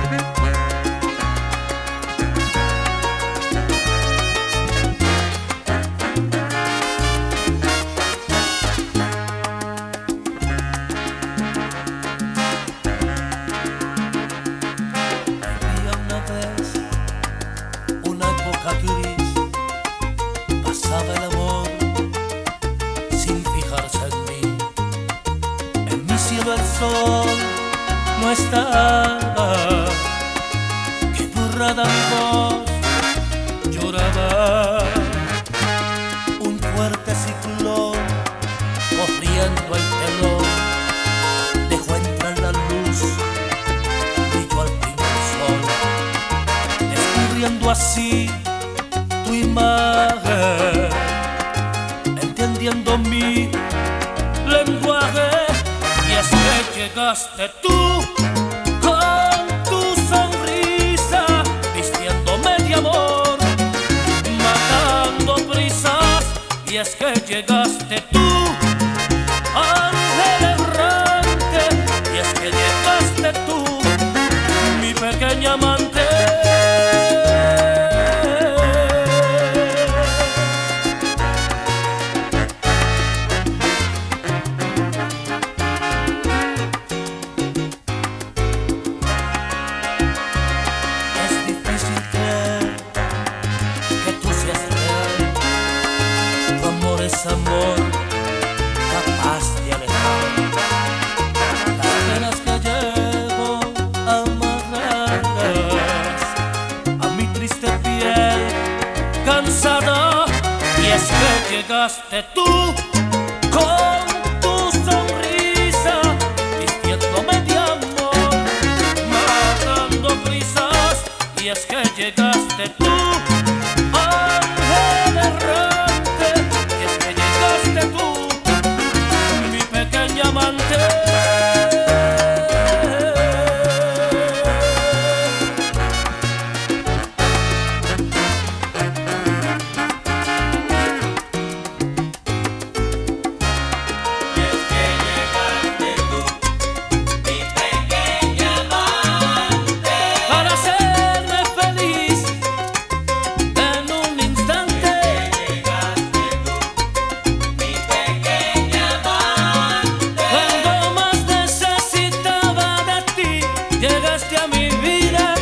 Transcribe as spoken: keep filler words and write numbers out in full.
Gris, pasaba el amor sin fijarse en mí. En mi cielo el sol no estaba, que borrada mi voz lloraba. Un fuerte ciclón corriendo el telón dejó entrar la luz, brilló al fin el sol, descubriendo así tu imagen, entendiendo mi lenguaje. Y es que llegaste tú con tu sonrisa, vistiéndome de amor, matando prisas. Y es que llegaste tú, ángel errante. Y es que llegaste tú, mi pequeña amante. Es amor capaz de alejar las penas que llevo amarradas a mi triste piel cansada. Y es que llegaste tú con tu sonrisa, vistiéndome de amor, matando prisas. Y es que llegaste tú, ángel errante. Tú, mi pequeña amante. Llegaste a mi vida.